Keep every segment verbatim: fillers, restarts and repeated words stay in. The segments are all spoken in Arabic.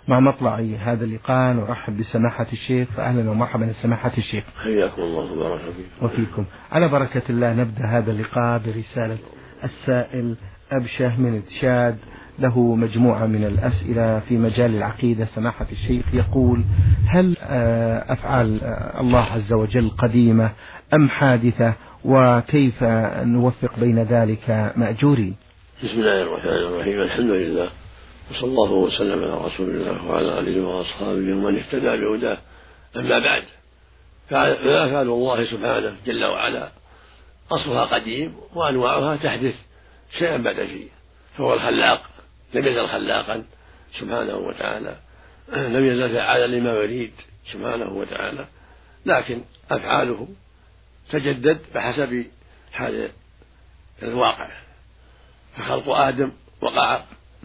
مع مطلع هذا اللقاء نرحب بسماحة الشيخ، فأهلا ومرحبا سماحة الشيخ. حياكم الله وبارك فيكم. وفيكم. على بركة الله نبدأ هذا اللقاء برسالة السائل أبشه من تشاد، له مجموعة من الأسئلة في مجال العقيدة. سماحة الشيخ يقول: هل أفعال الله عز وجل قديمة أم حادثة، وكيف نوفق بين ذلك مأجورين؟ بسم الله الرحمن الرحيم. الحمد لله، وصلى الله وسلم على رسول الله وعلى آله وأصحابه ومن اهتدى بهداه. أما بعد، فأفعال الله سبحانه جل وعلا أصلها قديم، وأنواعها تحدث شيئا بعد شيء، فهو الخلاق، لم يزل خلاقا سبحانه وتعالى، لم يزل فعالا لما يريد سبحانه وتعالى، لكن أفعاله تجدد بحسب حال الواقع. فخلق آدم وقع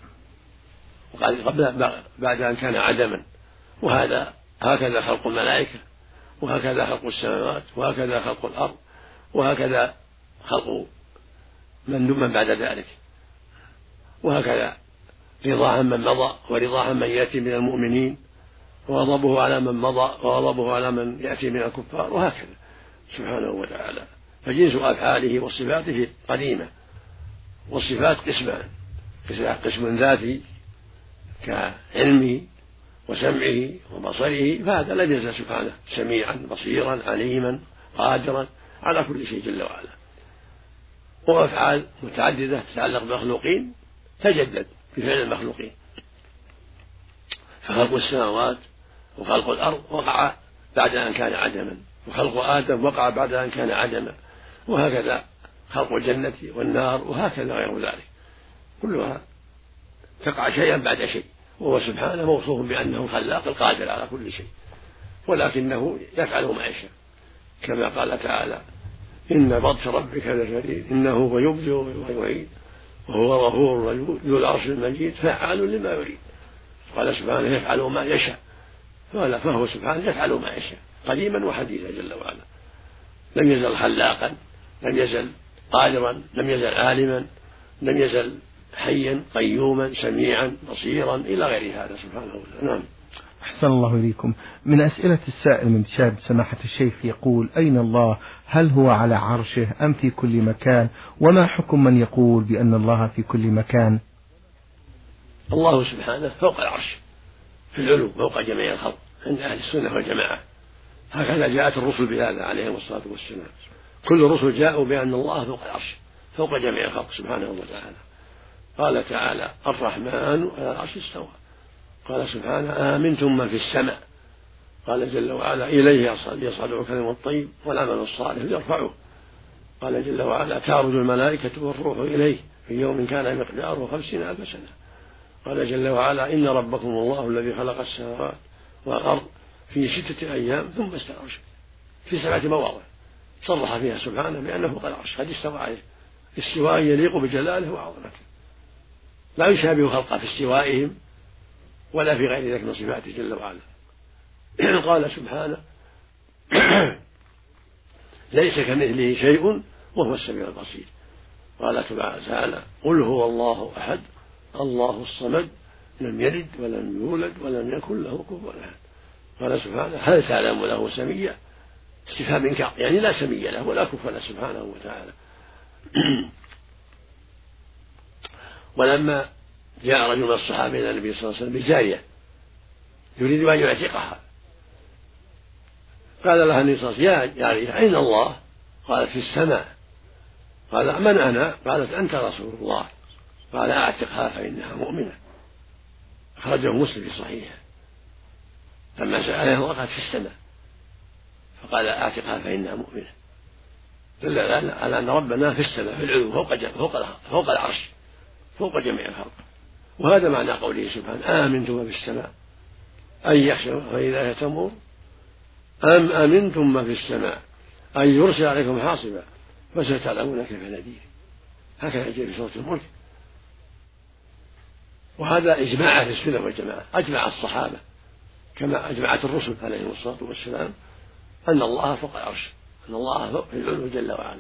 قبل بعد أن كان عدما، وهذا هكذا خلق الملائكة، وهكذا خلق السماوات، وهكذا خلق الأرض، وهكذا خلق من من بعد ذلك، وهكذا رضا عن من مضى ورضا عن من يأتي من المؤمنين، وغضبه على من مضى وغضبه على من يأتي من الكفار، وهكذا سبحانه وتعالى. فجنس أفعاله وصفاته قديمة، والصفات قسمان: قسم ذاتي كعلمه وسمعه وبصره، فهذا لم يزل سبحانه سميعا بصيرا عليما قادرا على كل شيء جل وعلا. وأفعال متعددة تتعلق بالمخلوقين تجدد بفعل المخلوقين، فخلق السماوات وخلق الأرض وقع بعد أن كان عدما، وخلق آدم وقع بعد أن كان عدما، وهكذا خلق الجنة والنار، وهكذا غير ذلك، كلها تقع شيئا بعد شيء. وهو سبحانه موصوف بأنه خلاق القادر على كل شيء، ولكنه يفعل ما يشاء، كما قال تعالى: إن بطش ربك لشديد إنه هو يبدئ ويعيد وهو الغفور ذو العرش المجيد فعال لما يريد. قال سبحانه: يفعل ما يشاء، فهو سبحانه يفعل ما يشاء قديما وحديثا جل وعلا، لم يزل خلاقا، لم يزل قادرا، لم يزل عالما، لم يزل حيا قيوما سميعا بصيرا إلى غير هذا سبحانه وتعالى. نعم. أحسن الله إليكم. من أسئلة السائل من تشاد سماحة الشيخ يقول: أين الله؟ هل هو على عرشه أم في كل مكان؟ وما حكم من يقول بأن الله في كل مكان؟ الله سبحانه فوق العرش في العلو فوق جميع الخلق عند أهل السنة والجماعة، هكذا جاءت الرسل بهذا عليهم الصلاة والسلام. كل الرسل جاءوا بأن الله فوق العرش فوق جميع الخلق سبحانه وتعالى. قال تعالى: الرحمن على العرش استوى. قال سبحانه: آمنتم من في السماء. قال جل وعلا: إليه يصعد الكلم الطيب والعمل الصالح يرفعه. قال جل وعلا: تعرج الملائكة والروح إليه في يوم كان مقداره خمسين ألف سنة. قال جل وعلا: إن ربكم الله الذي خلق السماوات والأرض في ستة أيام ثم استوى على العرش، في سبعة مواضع صرح فيها سبحانه بأنه فوق العرش قد استوى عليه استواء يليق بجلاله وعظمته، لا يشابه خلقه في استوائهم ولا في غير ذلك من صفاته جل وعلا. قال سبحانه: ليس كمثله شيء وهو السميع البصير. قال تعالى: قل هو الله أحد الله الصمد لم يلد ولم يولد ولم يكن له كفوا أحد. قال سبحانه: هل تعلم له سميا؟ استفهام إنكار، يعني لا سمي له ولا كفوا له سبحانه وتعالى. ولما جاء رجل من الصحابة إلى النبي صلى الله عليه وسلم بجارية يريد أن يعتقها، قال لها النبي صلى الله عليه وسلم: يا جارية أين الله؟ قالت: في السماء. قال: من أنا؟ قالت: أنت رسول الله. قال: أعتقها فإنها مؤمنة. أخرجه مسلم في صحيحه. لما سألها قالت: في السماء، فقال: أعتقها فإنها مؤمنة. دل على أن ربنا في السماء في العلو فوق فوق فوق العرش فوق جميع الخلق. وهذا معنى قوله سبحانه: آمنتم من في السماء أي يخشى فإذا تمور، أم أمنتم من في السماء أن يرسل عليكم حاصبا فستعلمون كيف نذير. هكذا جاء في سورة الملك. وهذا إجماع أهل السنة والجماعة، أجمع الصحابة كما أجمعت الرسل عليهم الصلاة والسلام أن الله فوق العرش، أن الله فوق في العلو جل وعلا.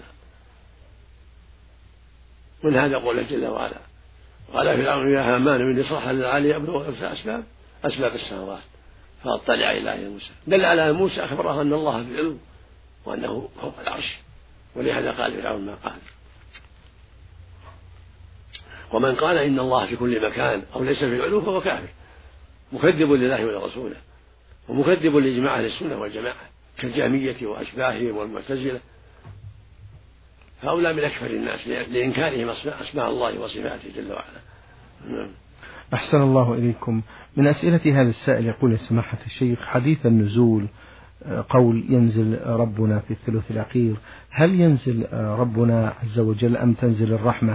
من هذا قوله جل وعلا: قال فرعون: يا هامان ابن لي صرحا لعلي أبلغ الأسباب أسباب السماوات فاطلع إلى إله موسى، دل على أن موسى أخبره أن الله في العلو وأنه فوق العرش، ولهذا قال فرعون ما قال. ومن قال إن الله في كل مكان أو ليس في العلو فهو كافر مكذب لله ولرسوله ومكذب لإجماع أهل السنة والجماعة كالجهمية وأشباههم والمعتزلة، هؤلاء من أكفر الناس لإنكارهم أسماء الله وصفاته جل وعلا. أحسن الله إليكم. من أسئلة هذا السائل يقول سماحة الشيخ: حديث النزول، قول ينزل ربنا في الثلث الأخير، هل ينزل ربنا عز وجل أم تنزل الرحمة؟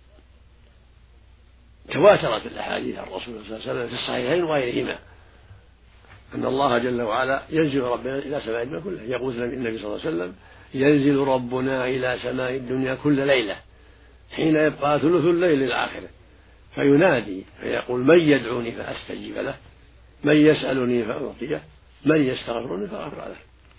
تواترت الأحاديث عن الرسول صلى الله عليه وسلم في الصحيحين وغيرهما أن الله جل وعلا ينزل ربنا إلى سماء الدنيا كلها. يقول النبي صلى الله عليه وسلم: ينزل ربنا إلى سماء الدنيا كل ليلة حين يبقى ثلث الليل الآخر فينادي فيقول: من يدعوني فأستجيب له، من يسألني فأعطيه، من يستغفرني فأغفر له.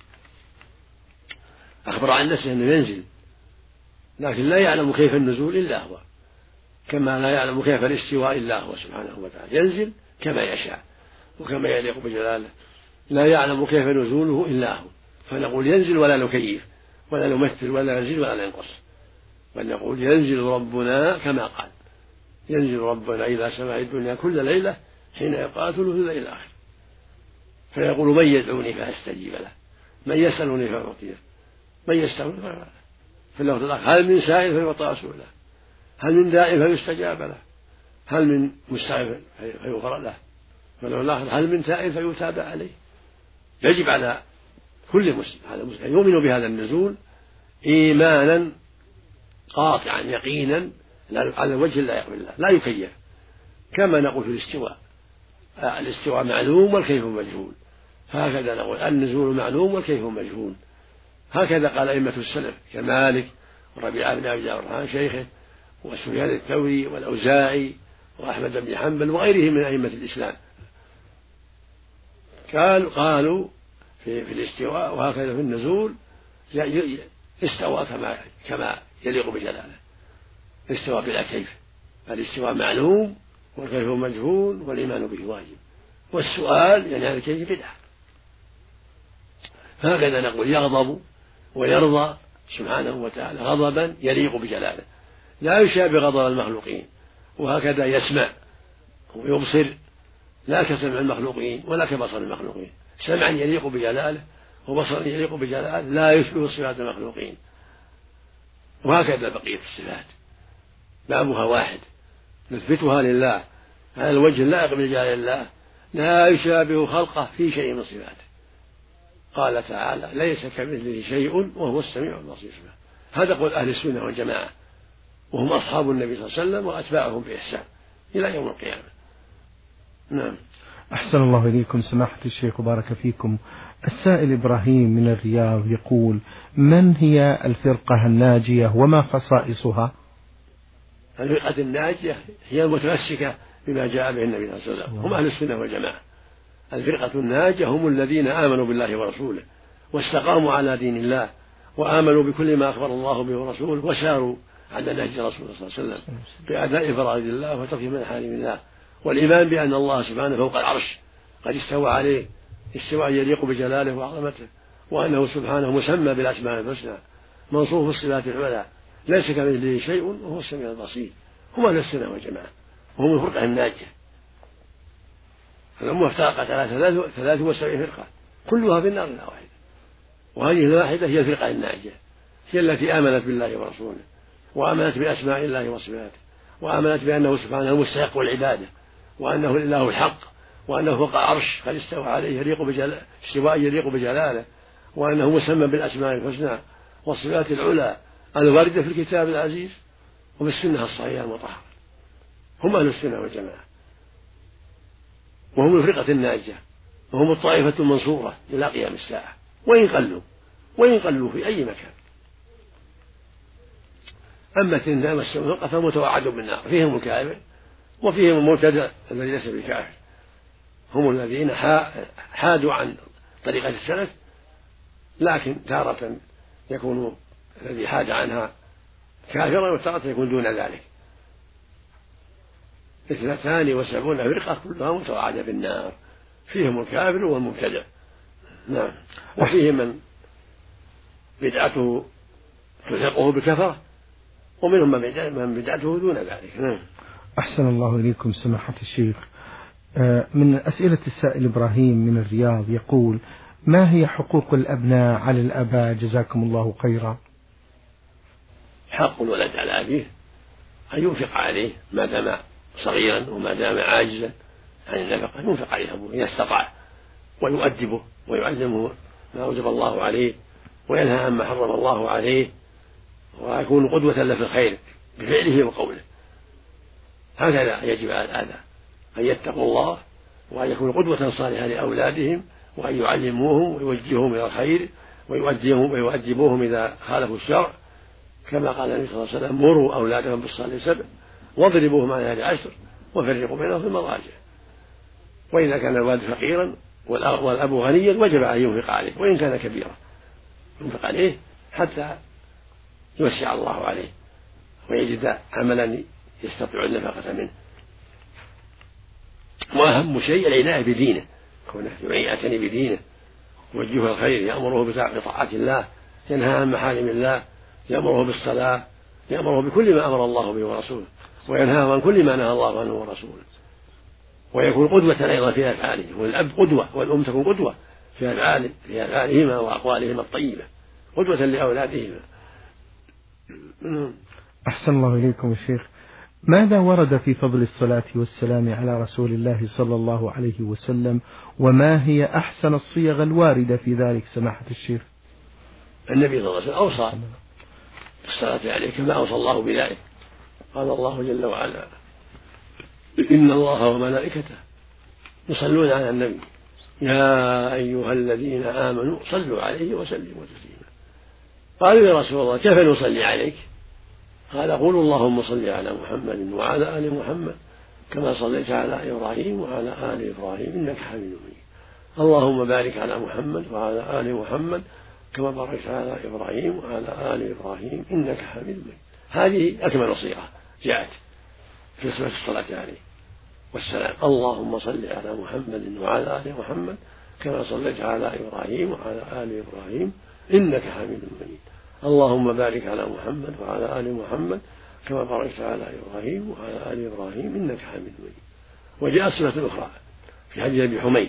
أخبر عن نفسه أنه ينزل، لكن لا يعلم كيف النزول إلا هو، كما لا يعلم كيف الاستواء إلا هو سبحانه وتعالى. ينزل كما يشاء وكما يليق بجلاله، لا يعلم كيف نزوله إلا هو، فنقول ينزل ولا نكيف ولا نمثل ولا نزيد ولا ننقص، بل نقول ينزل ربنا كما قال: ينزل ربنا إلى سماء الدنيا كل ليلة حين يبقى ثلث الليل الآخر فيقول: من يدعوني فأستجيب له، من يسألني فأعطيه، من يستغفر فأغفر له. في اللفظ الآخر: هل من سائل فيعطى سؤله، هل من داع فيستجاب له، هل من مستغفر فيغفر له، فلو الآخر: هل من تائب فيتاب عليه. يجب على كل مسلم على مسلم يؤمن بهذا النزول إيمانا قاطعا يقينا على وجه لا يقبل الله، لا يكيف، كما نقول في الاستواء: الاستواء معلوم والكيف مجهول، هكذا نقول النزول معلوم والكيف مجهول. هكذا قال أئمة السلف كمالك وربيعة بن أبي عمرو شيخه وسفيان الثوري والأوزاعي وأحمد بن حنبل وغيرهم من أئمة الإسلام، قالوا قالوا في, في الاستواء وهكذا في النزول استوى كما كما يليق بجلاله، استوى بلا كيف، الاستواء معلوم والكيف مجهول والإيمان به واجب، والسؤال يعني هذا الكيف بدعة. هكذا نقول يغضب ويرضى سبحانه وتعالى غضبا يليق بجلاله لا يشابه غضب المخلوقين، وهكذا يسمع ويبصر لا كسمع المخلوقين ولا كبصر المخلوقين، سمعا يليق بجلاله وبصرا يليق بجلاله لا يشبه صفات المخلوقين. وهكذا بقية الصفات بابها واحد نثبتها لله على الوجه اللائق بجلال الله لا يشابه خلقه في شيء من صفاته. قال تعالى: ليس كمثله شيء وهو السميع البصير. هذا قول أهل السنة والجماعة، وهم أصحاب النبي صلى الله عليه وسلم وأتباعهم بإحسان إلى يوم القيامة. نعم. أحسن الله إليكم سماحة الشيخ وبارك فيكم. السائل إبراهيم من الرياض يقول: من هي الفرقة الناجية وما خصائصها؟ الفرقة الناجية هي المتمسكة بما جاء به النبي صلى الله عليه وسلم، هم أهل السنة والجماعة. الفرقة الناجية هم الذين آمنوا بالله ورسوله واستقاموا على دين الله وآمنوا بكل ما أخبر الله به ورسوله وساروا على نهج رسول الله صلى الله عليه وسلم بأداء فرائض الله وترك محارم الله، والإيمان بأن الله سبحانه فوق العرش قد استوى عليه استواء يليق بجلاله وعظمته، وأنه سبحانه مسمى بالأسماء الحسنى منصوف الصفات العلى ليس كمثله شيء وهو السميع البصير. هم أهل السنة والجماعة وهم الفرقة الناجية. الأمة افترقت على ثلاث وسبعين فرقة كلها في النار إلا واحدة، وهذه الواحدة هي الفرقة الناجية، هي التي آمنت بالله ورسوله وآمنت بأسماء الله وصفاته وآمنت بأنه سبحانه مستحق العبادة وأنه الإله الحق وأنه فوق العرش قد استوى عليه يليق بجلاله استواء يليق بجلاله، وأنه مسمى بالأسماء الحسنى والصفات العلى الواردة في الكتاب العزيز وفي السنة الصحيحة المطهرة. هم أهل السنة والجماعة وهم الفرقة الناجية وهم الطائفة المنصورة إلى قيام الساعة، وإن قلوا وإن قلوا في أي مكان. أما الثنتان والسبعون فمتوعد بالنار، فيهم الكافر وفيهم المبتدع الذي ليس بكافر، هم الذين حادوا عن طريقة السلف، لكن تارة يكون الذي حاد عنها كافرا وتارة يكون دون ذلك. اثنتان وسبعون فرقة كلها متوعدة بالنار، فيهم الكافر والمبتدع. نعم. وفيهم من بدعته تلحقه بكفرة، ومنهم من بدعته دون ذلك. نعم. أحسن الله إليكم سماحة الشيخ. من أسئلة السائل إبراهيم من الرياض يقول: ما هي حقوق الأبناء على الآباء جزاكم الله خيرا؟ حق الولد على أبيه أن ينفق عليه ما دام صغيرا وما دام عاجزا عن النفقة، ينفق عليه أبوه إذا استطاع، ويؤدبه ويعلمه ما أوجب الله عليه وينهى عما حرم الله عليه، ويكون قدوة له في الخير بفعله وقوله. هكذا يجب على الآباء أن يتقوا الله وأن يكونوا قدوة صالحة لأولادهم، وأن يعلموهم ويوجههم إلى الخير ويؤدبوهم ويؤدبوهم إذا خالفوا الشرع، كما قال النبي صلى الله عليه وسلم: مروا أولادهم بالصلاة سبع واضربوهم عليها عشر وفرقوا بينهم في المضاجع. وإذا كان الوالد فقيرا والأب غنيا وجب عليه ينفق عليه، وإن كان كبيرا ينفق عليه حتى يوسع الله عليه ويجد عملا يستطيع النفقة منه. وأهم شيء العناية بدينه، كونه يعتني بدينه، يوجهه الخير، يأمره بطاعة الله، ينهى عن محارم الله، يأمره بالصلاة، يأمره بكل ما أمر الله به ورسوله، وينهاه عن كل ما نهى الله عنه ورسوله، ويكون قدوة أيضا في أفعاله. والأب قدوة والأم تكون قدوة في أفعاله في أفعالهما وأقوالهما الطيبة، قدوة لأولادهما. أحسن الله إليكم الشيخ. ماذا ورد في فضل الصلاة والسلام على رسول الله صلى الله عليه وسلم، وما هي أحسن الصيغ الواردة في ذلك سماحة الشيخ؟ النبي صلى الله عليه وسلم أوصى بالصلاة عليه كما أوصى الله بذلك. قال الله جل وعلا: إن الله وملائكته يصلون على النبي يا أيها الذين آمنوا صلوا عليه وسلموا تسليما. قالوا: يا رسول الله كيف نصلي عليك؟ قال: قولوا اللهم صل على محمد وعلى آل محمد كما صليت على إبراهيم وعلى آل إبراهيم إنك حميد مجيد. اللهم بارك على محمد وعلى آل محمد كما باركت على إبراهيم وعلى آل إبراهيم إنك حميد مجيد. هذه أكمل صيغة جاءت في صفة الصلاة عليه والسلام. اللهم صل على محمد وعلى آل محمد كما صليت على إبراهيم وعلى آل إبراهيم إنك حميد مجيد. اللهم بارك على محمد وعلى آل محمد كما باركت على إبراهيم وعلى آل إبراهيم إنك حميد مجيد. وجاء صفة أخرى في حديث أبي حميد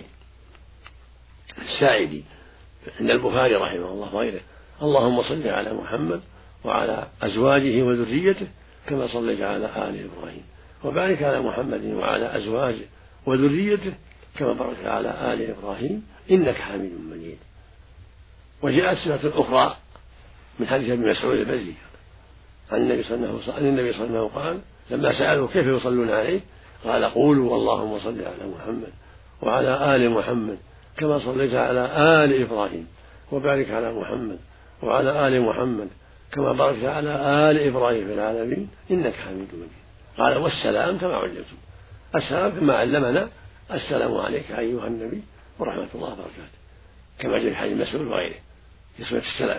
الساعدي عند البخاري رحمه الله وغيره: اللهم صل على محمد وعلى أزواجه وذريته كما صليت على آل إبراهيم وبارك على محمد وعلى أزواجه وذريته كما باركت على آل إبراهيم إنك حميد مجيد. وجاءت صفة أخرى من حديث ابن مسعود البزي عن النبي صلى الله عليه وسلم قال لما سألوا كيف يصلون عليه قال: قولوا اللهم صل على محمد وعلى آل محمد كما صليت على آل إبراهيم وبارك على محمد وعلى آل محمد كما باركت على آل إبراهيم في العالمين إنك حميد مجيد. قال: والسلام كما علمتم. السلام كما علمنا: السلام عليك أيها النبي ورحمة الله وبركاته، كما جاء في حديث مسعود وغيره في صفة السلام: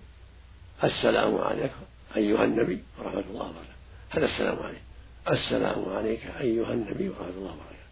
السلام عليك أيها النبي ورحمة الله وبركاته. هذا السلام عليك. السلام عليك أيها النبي ورحمة الله وبركاته.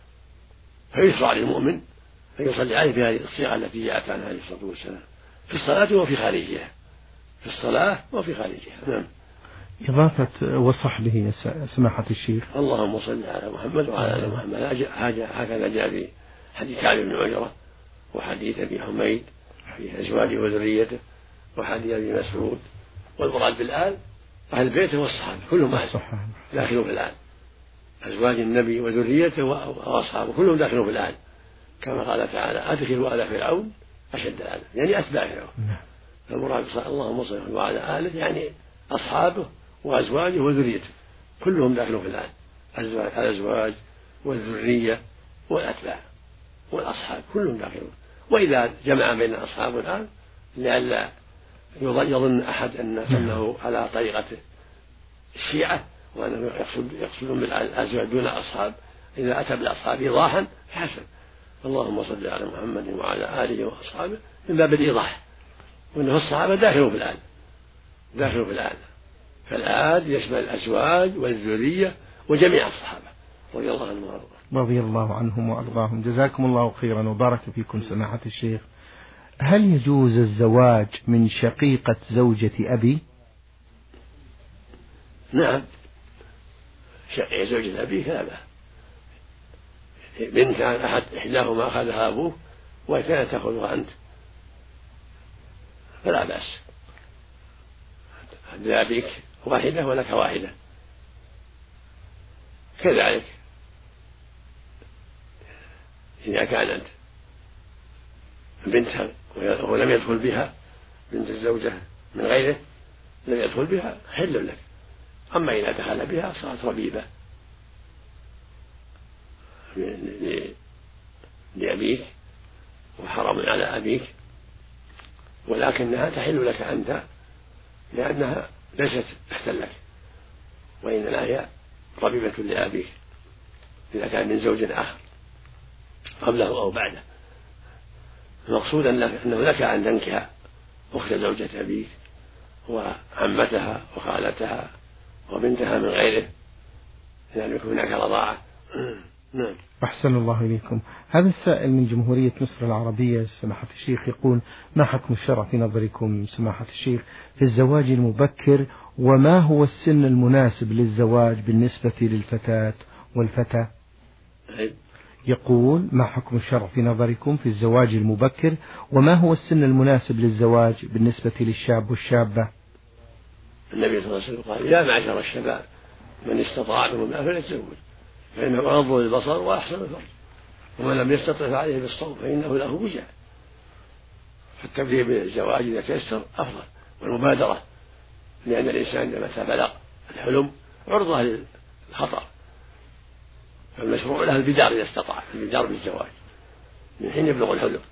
فيشرع للمؤمن أن يصلي عليه بهذه الصيغة التي جاءت عنها عليه الصلاة والسلام في الصلاة وفي خارجها، في الصلاة وفي خارجها. نعم. إضافة وصحبه يا سماحة الشيخ: اللهم صل على محمد وعلى آل محمد. هكذا جاء في حديث كعب بن عجرة وحديث أبي حميد في أزواجه وذريته وحديث أبي مسعود. والمراد بالآل أهل بيته والصحابة كلهم داخلوا في الآل، أزواج النبي وذريته وأصحابه كلهم داخلوا في الآل، كما قال تعالى: أدخلوا آل فرعون أشد العذاب، يعني أتباع فرعون. فالمراد اللهم صل وعلى آله يعني أصحابه وأزواجه وذريته كلهم داخلوا في الآل، الأزواج والذرية والأتباع والأصحاب كلهم داخلون. وإذا جمع بين أصحاب الآل لئلا يظن أحد أنه على طريقة الشيعة وأنه يقصد يقصدون بالأزواج دون الأصحاب، إذا أتى بالأصحاب إيضاحا حسن. اللهم صل على محمد وعلى آله وأصحابه من باب الإيضاح، وأنه الصحابة داخلوا في الآل داخلوا في الآل فالآل يشمل الأزواج والذرية وجميع الصحابة رضي الله عنهم وأرضاهم. رضي الله عنهم وأرضاهم. جزاكم الله خيرا وبارك فيكم سماحة الشيخ. هل يجوز الزواج من شقيقة زوجة أبي؟ نعم، شقيقة زوجة أبيك لا بأس. بنت كان أحد إحداهما أخذها أبوه وكانت تأخذها أنت فلا بأس، لأبيك واحدة ولك واحدة. كذلك إذا كانت بنتها ولم يدخل بها، بنت الزوجة من غيره لم يدخل بها حل لك. أما إذا دخل بها صارت ربيبة لأبيك وحرام على أبيك، ولكنها تحل لك أنت لأنها ليست أختا لك، وإنما هي ربيبة لأبيك إذا كان من زوج آخر قبله أو بعده. المقصود أنه لك أن تنكح أخت زوجة أبيك وعمتها وخالتها وبنتها من غيره لأن يكون هناك رضاعة. نعم. أحسن الله إليكم. هذا السائل من جمهورية مصر العربية سماحة الشيخ يقول: ما حكم الشرع في نظركم سماحة الشيخ في الزواج المبكر، وما هو السن المناسب للزواج بالنسبة للفتاة والفتى؟ يقول: ما حكم الشرع في نظركم في الزواج المبكر، وما هو السن المناسب للزواج بالنسبة للشاب والشابة؟ النبي صلى الله عليه وسلم قال: يا معشر الشباب من استطاع منكم الباءة فليتزوج فإنه أغض للبصر وأحسن الفرج، ومن لم يستطع فعليه بالصوم فإنه له وجاء. فالتبديل بالزواج إذا تيسر أفضل، والمبادرة، لأن الإنسان متى بلغ الحلم عرضة للخطر، فالمشروع له البدار إذا استطاع، البدار بالزواج من حين يبلغ الحلم.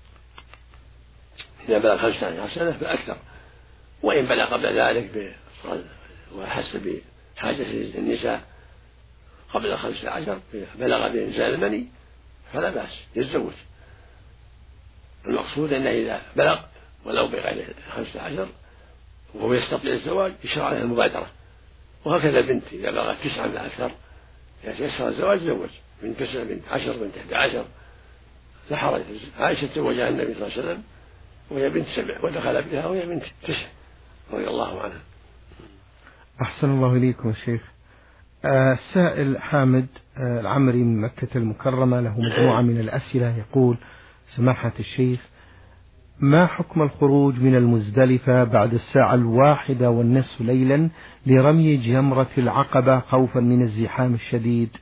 إذا بلغ خمسة عشر سنة فأكثر، وإن بلغ قبل ذلك وحس بحاجة النساء قبل الخمسة عشر بلغ بإنزال المني فلا بأس يتزوج. المقصود أنه إذا بلغ ولو بغير خمسة عشر وهو يستطيع الزواج يشرع له المبادرة. وهكذا البنت إذا بلغت تسعة من أكثر يتيسر الزواج زوج، من تسع بنت عشر بنت أحد عشر لا حرج. عائشة تزوجها النبي صلى الله عليه وسلم وهي بنت سبع ودخل بها وهي بنت تسع رضي الله عنها. أحسن الله إليكم الشيخ. السائل حامد العمري من مكة المكرمة له مجموعة من الأسئلة يقول: سماحة الشيخ، ما حكم الخروج من المزدلفة بعد الساعة الواحدة والنصف ليلا لرمي جمرة العقبة خوفا من الزحام الشديد؟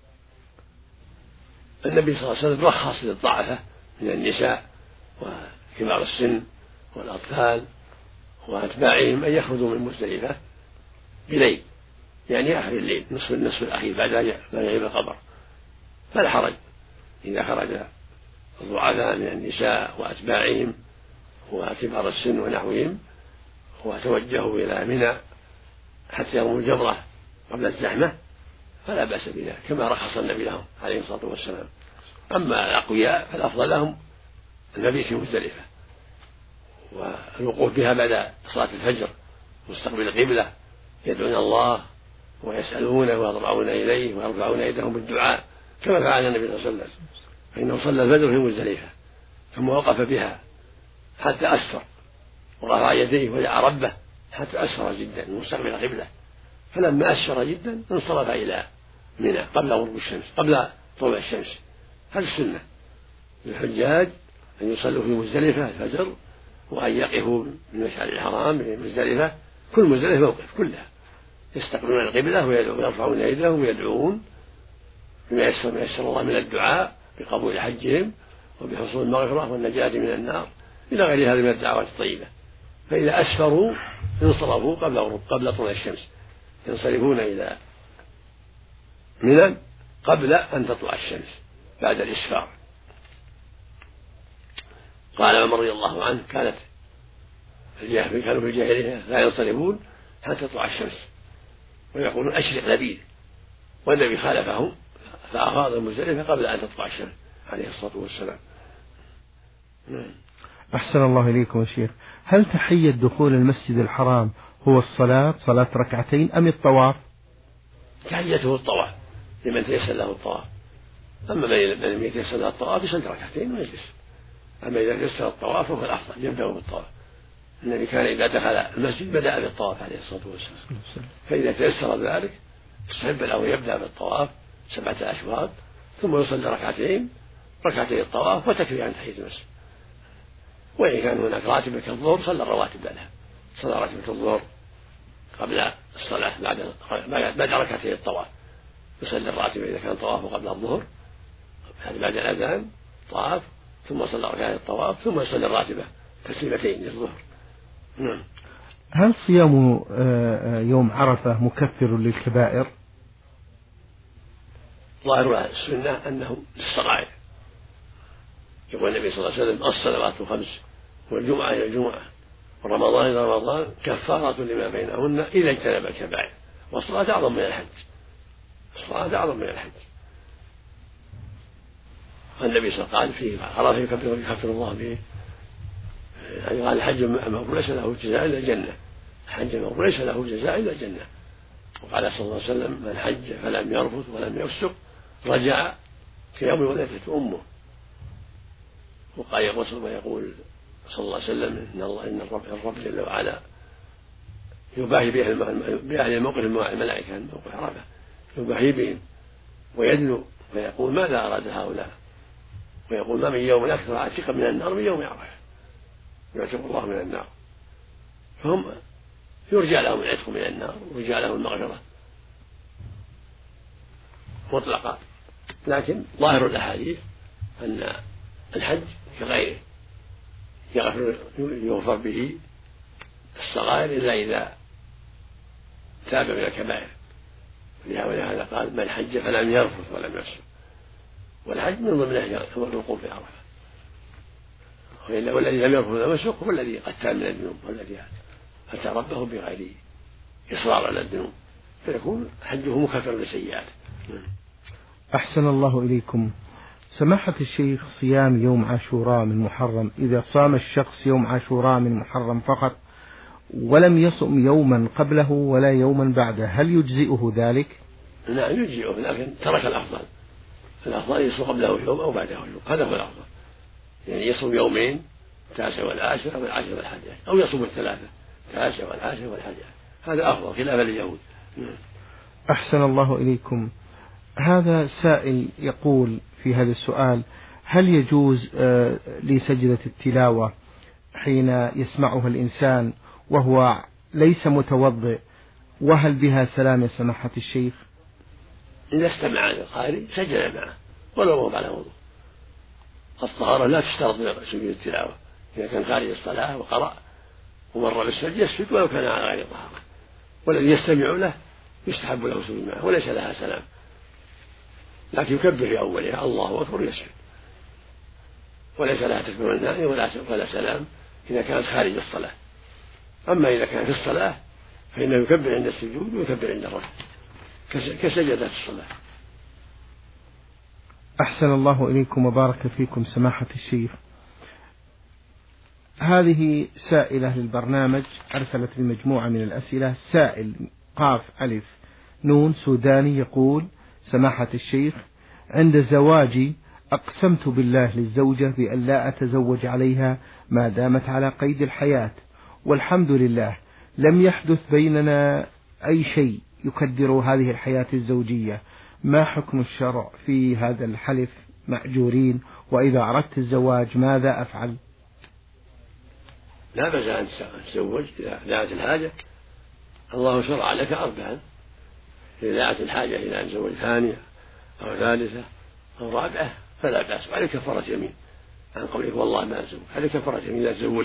النبي صلى الله عليه وسلم رخص للضعفة من النساء وكبار السن والأطفال وأتباعهم أن يخرجوا من مزدلفة بليل، يعني آخر الليل، نصف النصف الأخير بعد ما يغيب القمر، فلا حرج إذا خرج الضعفاء من النساء وأتباعهم وكبار السن ونحوهم وتوجهوا إلى منى حتى يرموا الجمرة قبل الزحمة فلا بأس بذلك، كما رخص النبي لهم عليه الصلاة والسلام. أما الأقوياء فالأفضل لهم المبيت في مزدلفة والوقوف بها بعد صلاة الفجر مستقبل القبلة، يدعون الله ويسألونه ويضرعون إليه ويرفعون يدهم بالدعاء كما فعل النبي صلى الله عليه وسلم، فإنه صلى الفجر في مزدلفة ثم وقف بها حتى أسفر ورفع يديه ودعا ربه حتى أسفر جدا مستقبل القبلة، فلما أسفر جدا انصرف إلى منى قبل غروب الشمس قبل طلوع الشمس. هذه السنة للحجاج أن يصلوا في مزدلفة الفجر وأن يقفوا بالمشعر الحرام بمزدلفة، كل مزدلفة موقف كلها يستقبلون القبلة ويرفعون أيديهم ويدعون بما يسر ما يسر الله من الدعاء بقبول حجهم وبحصول المغفرة والنجاة من النار إلى غير هذه من الدعوات الطيبة. فإذا أسفروا انصرفوا قبل غروب قبل طلوع الشمس، ينصرفون إلى منى قبل أن تطلع الشمس بعد الإسفار. قال عمر رضي الله عنه: كانت كانوا في الجاهلية لا ينصرفون حتى تطلع الشمس ويقولون أشرق لبيد، والنبي خالفهم فأفاض المزدلفة قبل أن تطلع الشمس عليه الصلاة والسلام. أحسن الله إليكم يا شيخ. هل تحية دخول المسجد الحرام هو الصلاة صلاة ركعتين أم الطواف؟ تحيته الطواف، لمن تيسر له الطواف. أما من لم يتيسر له الطواف يصلي ركعتين ويجلس. أما إذا تيسر الطواف فهو الأفضل يبدأ بالطواف. النبي كان إذا دخل المسجد بدأ بالطواف عليه الصلاة والسلام، فإذا تيسر ذلك استحب له يبدأ بالطواف سبعة أشواط ثم يصلي ركعتين ركعتين الطواف وتكفي عن تحية المسجد. وإن كان هناك راتبة كالظهر صلى الرواتب لها، صلى راتبة الظهر قبل الصلاة بعد بعد ركعتين الطواف، يصلي الراتبة إذا كان طوافه قبل الظهر يعني بعد الأذان طاف ثم صلى ركعتين الطواف ثم يصلي الراتبة تسليمتين للظهر. نعم. هل صيام يوم عرفة مكفر للكبائر؟ ظاهر السنة أنه للصغائر. يقول النبي صلى الله عليه وسلم الصلوات الخمس والجمعة إلى الجمعة ورمضان إلى رمضان كفارة لما بينهن إذا اجتنب الكبائر، والصلاة أعظم من الحج، الصلاة أعظم من الحج. النبي صلى الله عليه وسلم قال فيه عرفة يكفر يكفر الله به، يعني قال الحج المبرور ليس له جزاء إلا الجنة، الحج المبرور ليس له جزاء إلا الجنة. وقال صلى الله عليه وسلم من حج فلم يرفث ولم يفسق رجع كيوم ولدته أمه. وقال يقول ويقول صلى الله عليه وسلم إن الله إن الرب الرب جل وعلا يباهي بأهل الموقف الملائكة الموقف عرفة يباهي بهم ويدنو ويقول ماذا أراد هؤلاء، ويقول ما من يوم أكثر عتيقا من النار من يوم عرفة، يعتق الله من النار. فهم يرجى لهم العتق من النار ويرجى لهم المغفرة مطلقا. لكن ظاهر الأحاديث أن الحج كغيره يغفر يغفر به الصغائر إلا إذا تاب من الكبائر، ولهذا قال من حج فلم يرفث ولم يفسق، والحج من ضمنه الوقوف في عرفة، والذي لم يرفث ولم يفسق هو الذي قد تاب من الذنوب والذي أتى ربه بغير إصرار على الذنوب، فيكون حجه مكفر لسيئاته. أحسن الله إليكم. سماحة الشيخ، صيام يوم عاشوراء من محرم، إذا صام الشخص يوم عاشوراء من محرم فقط ولم يصم يوما قبله ولا يوما بعده هل يجزئه ذلك؟ نعم يجزئه، لكن ترك الأفضل، الأفضل يصوم قبله يوم أو بعده يوم، هذا هو الأفضل، يعني يصوم يومين التاسع والعاشر والعاشر والحادي عشر، أو يصوم الثلاثة التاسع والعاشر والحادي عشر، هذا أفضل خلافا لليهود. أحسن الله إليكم. هذا سائل يقول في هذا السؤال: هل يجوز لسجدة التلاوة حين يسمعها الإنسان وهو ليس متوضئ، وهل بها سلام يا سماحة الشيخ؟ إذا استمع للقارئ سجد معه ولو هو على وضوء. الطهارة لا تشترط لسجود التلاوة، إذا كان خارج الصلاة وقرأ ومر بالسجد يسجد ولو كان على غير طهارة، والذي يستمع له يستحب له السجود معه وليس لها سلام، لكن يكبر في أولها الله أكبر يسجد، وليس لها تكبير النائم ولا سلام إذا كانت خارج الصلاة. أما إذا كان في الصلاة فإنه يكبر عند السجود ويكبر عند الرفع كسجدات الصلاة. أحسن الله إليكم وبارك فيكم سماحة الشيخ. هذه سائلة للبرنامج أرسلت المجموعة من الأسئلة. سائل قاف ألف نون سوداني يقول: سماحة الشيخ، عند زواجي أقسمت بالله للزوجة بأن لا أتزوج عليها ما دامت على قيد الحياة، والحمد لله لم يحدث بيننا أي شيء يكدر هذه الحياة الزوجية. ما حكم الشرع في هذا الحلف مأجورين؟ وإذا أردت الزواج ماذا أفعل؟ لا بأس أن تتزوج إذا دعت الحاجة. الله شرع لك أربعا: إذا دعت الحاجة إلى أن تزوج ثانية أو ثالثة أو رابعة فلا بأس، وعليه كفارة يمين عن قولك والله ما أتزوج، هذه كفارة يمين إذا تزوجت،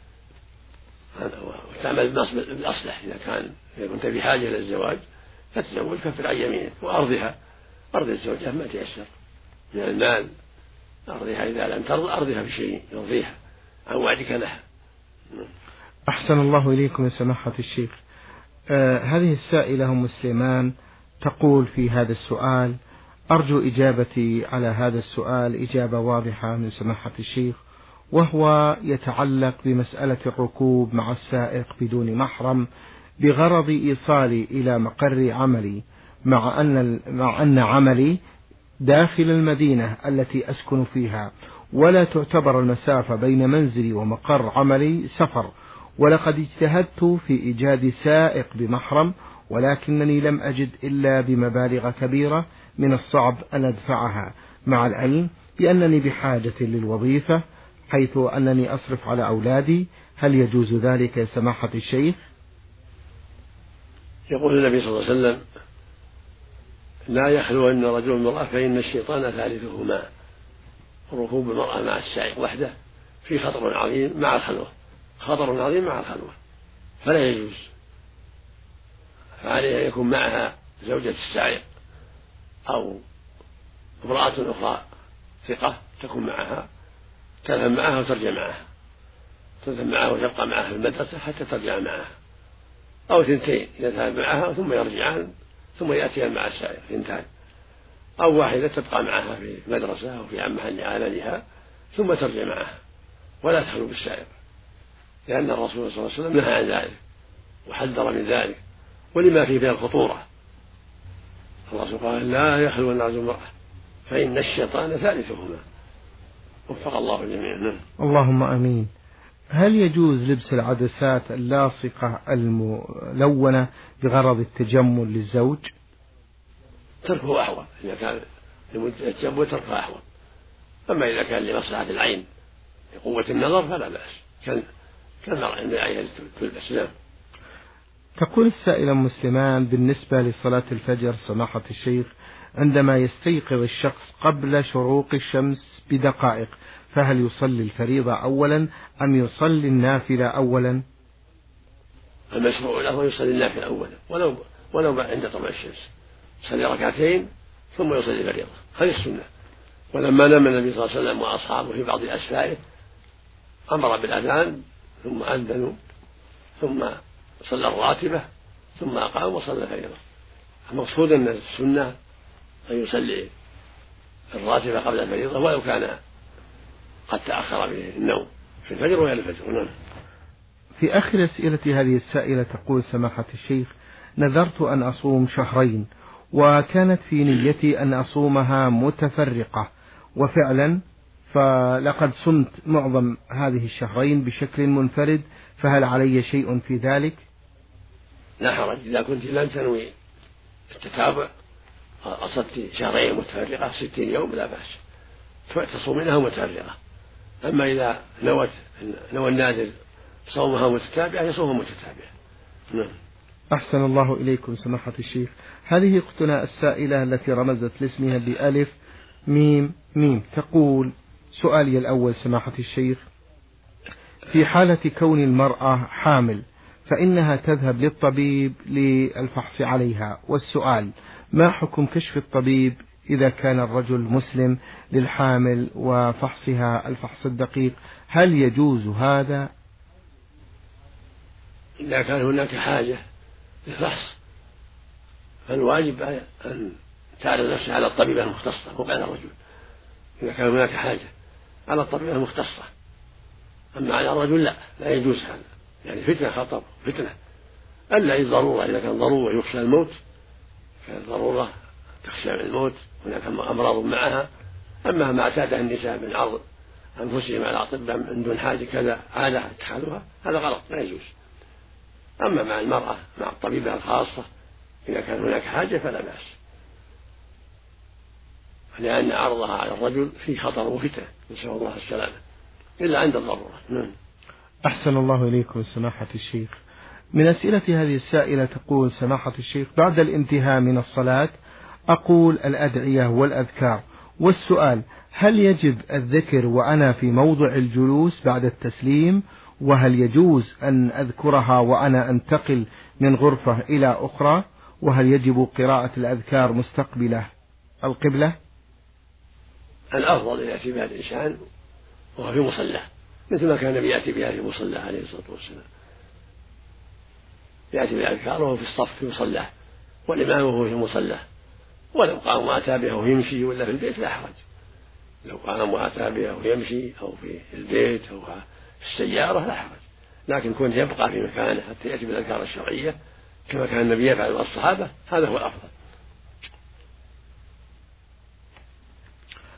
وتعمل بالأصلح. إذا كان إذا كنت بحاجة إلى الزواج فتزوج، كفر عن يمينك وأرضها، أرض الزوجة ما تيسر من المال، أرضها إذا لم ترضى أرضها بشيء يرضيها عن وعدك لها. أحسن الله إليكم يا سماحة الشيخ. آه هذه السائلة أم سليمان تقول في هذا السؤال: أرجو إجابتي على هذا السؤال إجابة واضحة من سماحة الشيخ، وهو يتعلق بمسألة الركوب مع السائق بدون محرم بغرض إيصالي إلى مقر عملي مع أن مع أن عملي داخل المدينة التي أسكن فيها، ولا تعتبر المسافة بين منزلي ومقر عملي سفر، ولقد اجتهدت في إيجاد سائق بمحرم، ولكنني لم أجد إلا بمبالغ كبيرة من الصعب أن أدفعها، مع العلم بأنني بحاجة للوظيفة حيث أنني أصرف على أولادي. هل يجوز ذلك يا سماحة الشيخ؟ يقول النبي صلى الله عليه وسلم: لا يخلو أن رجل وامرأة فإن الشيطان ثالثهما. ركوب المرأة مع السائق وحده في خطر عظيم مع الخلوة، خطر عظيم مع الخلوة، فلا يجوز. فعليه أن يكون معها زوجة السائق أو امرأة أخرى ثقة تكون معها، تذهب معها وترجع معها، تذهب معها وتبقى معها في المدرسة حتى ترجع معها، أو ثنتين يذهب معها ثم يرجعان ثم يأتيان مع السائق ثنتان، أو واحدة تبقى معها في مدرسة أو في محل عملها ثم ترجع معها، ولا تخلو بالسائق، لأن الرسول صلى الله عليه وسلم نهى عن ذلك وحذر من ذلك ولما فيه من الخطورة. الرسول قال: لا يخلو الرجل المرأة فإن الشيطان ثالثهما. وفق الله الجميع. اللهم آمين. هل يجوز لبس العدسات اللاصقة الملونة بغرض التجمل للزوج؟ تركه أحوط، إذا كان لمدة التجمل تركه أحوط، أما إذا كان لمصلحة العين لقوة النظر فلا بأس، كالمرأة عند العين تلبس. نعم. تقول السائلة المسلمان: بالنسبة لصلاة الفجر سماحة الشيخ، عندما يستيقظ الشخص قبل شروق الشمس بدقائق، فهل يصلي الفريضة أولا أم يصلي النافلة أولا؟ المشروع له يصلي النافلة أولا، ولو ولو عند طلوع الشمس يصلي ركعتين ثم يصلي الفريضة، هذه السنة. ولما نام النبي صلى الله عليه وسلم وأصحابه في بعض أسفاره أمر بالأذان ثم أذنوا ثم صلى الراتبة ثم أقام وصلى الفريضة. المقصود أن السنة أن يصلي الراتبة قبل الفريضة ولو كان قد تأخر به النوم في الفجر وإلى الفجر. نعم. في آخر أسئلة هذه السائلة تقول سماحة الشيخ: نذرت أن أصوم شهرين، وكانت في نيتي أن أصومها متفرقة، وفعلا فلقد صمت معظم هذه الشهرين بشكل منفرد، فهل علي شيء في ذلك؟ لا حرج، إذا كنت لم تنوي التتابع أصبت شهرين متفرقة ستين يوم لا بأس تصومينها متفرقة. أما إذا نوت نوى النادر صومها متتابعة يصومها متتابعة. نعم. أحسن الله إليكم سماحة الشيخ. هذه أختنا السائلة التي رمزت لاسمها بألف ميم ميم تقول: سؤالي الأول سماحة الشيخ: في حالة كون المرأة حامل فإنها تذهب للطبيب للفحص عليها، والسؤال: ما حكم كشف الطبيب إذا كان الرجل مسلم للحامل وفحصها الفحص الدقيق؟ هل يجوز هذا؟ إذا كان هناك حاجة للفحص فالواجب أن تعرض نفسها على الطبيبة المختصة مو على الرجل. إذا كان هناك حاجة على الطبيبة المختصة، أما على الرجل لا لا يجوز هذا، يعني فتنة خطر فتنة، ألا الضرورة. إذا كان ضرورة يخشى الموت كان ضرورة تخشى من الموت، هناك أمراض معها. أما ما اعتادها النساء من عرض أنفسهم على الأطباء من دون حاجة كذا عادة اتخاذها هذا غلط لا يجوز. أما مع المرأة مع الطبيبة الخاصة إذا كان هناك حاجة فلا بأس، لأن عرضها على الرجل في خطر وفتنة نسأل الله السلامة إلا عند الضرورة. نعم. أحسن الله إليكم سماحة الشيخ. من أسئلة هذه السائلة تقول سماحة الشيخ: بعد الانتهاء من الصلاة أقول الأدعية والأذكار، والسؤال: هل يجب الذكر وأنا في موضع الجلوس بعد التسليم؟ وهل يجوز أن أذكرها وأنا أنتقل من غرفة إلى أخرى؟ وهل يجب قراءة الأذكار مستقبلة القبلة؟ الأفضل يأتي بها الإنسان وهو في مصلى، مثل ما كان النبي يأتي بها في مصلى عليه الصلاة والسلام، يأتي بالأذكار وهو في الصف في مصلاه، والإمام وهو في مصلاه. ولو قام وأتى بها ويمشي ولا في البيت لا حرج، لو قام وأتى بها ويمشي أو في البيت أو في السيارة لا حرج، لكن كون يبقى في مكانه حتى يأتي بالأذكار الشرعية كما كان النبي يفعل والصحابة هذا هو الأفضل.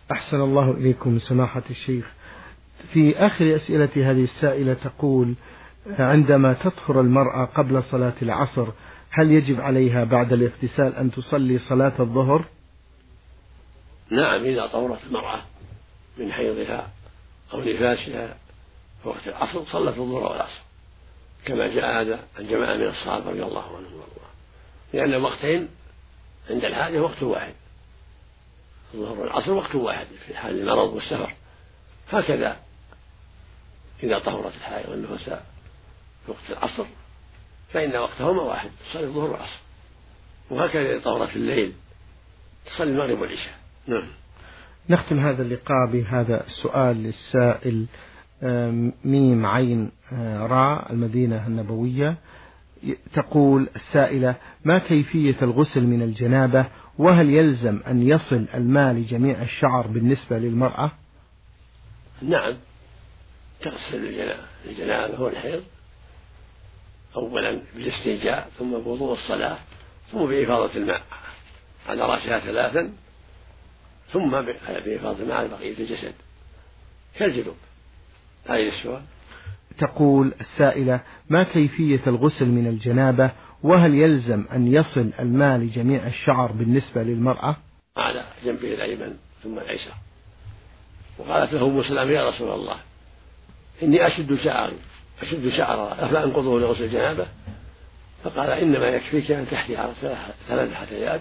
أحسن الله إليكم سماحة الشيخ. في آخر أسئلة هذه السائلة تقول: عندما تطهر المرأة قبل صلاة العصر هل يجب عليها بعد الاغتسال أن تصلي صلاة الظهر؟ نعم، إذا طهرت المرأة من حيضها أو نفاسها في وقت العصر صلت الظهر والعصر، كما جاء هذا عن جماعة من الصحابة رضي الله عنهم وارضاهم، لأن الوقتين عند الحاجة وقت واحد، الظهر والعصر وقت واحد في حال المرض والسفر. هكذا إذا طهرت الحائض والنفساء في وقت العصر فإن وقتهما واحد، تصلي الظهر والعصر. وهكذا إذا طهرت في الليل تصلي المغرب والعشاء. نعم. نختم هذا اللقاء بهذا السؤال للسائل ميم عين راء المدينة النبوية. تقول السائلة: ما كيفية الغسل من الجنابة، وهل يلزم أن يصل الماء لجميع الشعر بالنسبة للمرأة؟ نعم، تغسل الجنابة والحيض أولا بالاستنجاء، ثم بوضوء الصلاة، ثم بإفاضة الماء على رأسها ثلاثا، ثم بإفاضة الماء على بقية الجسد كالجنوب. هذه السؤال. تقول السائلة: ما كيفية الغسل من الجنابة، وهل يلزم أن يصل الماء لجميع الشعر بالنسبة للمرأة؟ على جنبه الأيمن ثم الأيسر. وقالت له أم سلمة: يا رسول الله، إني أشد شعري أشد شعرا أفلا أنقضه لغسل الجنابة؟ فقال: إنما يكفيك أن تحتي على ثلاث حثيات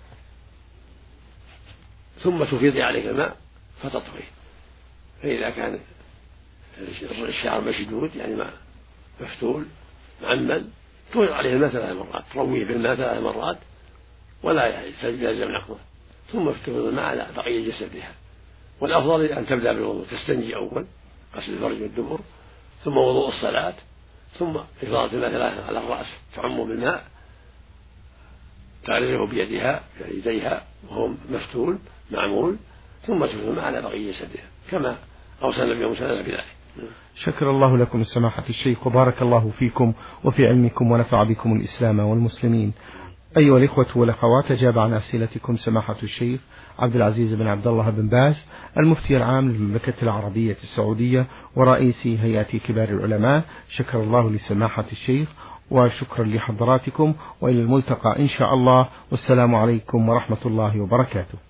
ثم تفيضي عليه الماء فتطهي. فإذا كان الشعر مشدود يعني ما مفتول معمل تفيض عليه الماء ثلاث مرات، ترويه بالماء ثلاث مرات ولا يلزم نقضه، ثم تفيض الماء على بقية جسدها. والأفضل أن تبدأ بالوضوء، تستنجي أول غسل الفرج والدبر، ثم وضوء الصلاة، ثم إفاضة الماء ثلاثة على الرأس تعم بالماء، تعرفه بيدها بيديها وهو مفتول معمول، ثم تفيض الماء على بقية جسدها كما أوصى النبي صلى الله عليه وسلم بذلك. شكر الله لكم سماحة الشيخ، وبارك الله فيكم وفي علمكم ونفع بكم الإسلام والمسلمين. أيها الإخوة والأخوات، أجاب عن أسئلتكم سماحة الشيخ عبد العزيز بن عبد الله بن باز، المفتي العام للمملكة العربية السعودية ورئيس هيئة كبار العلماء. شكر الله لسماحة الشيخ وشكرا لحضراتكم، وإلى الملتقى إن شاء الله، والسلام عليكم ورحمة الله وبركاته.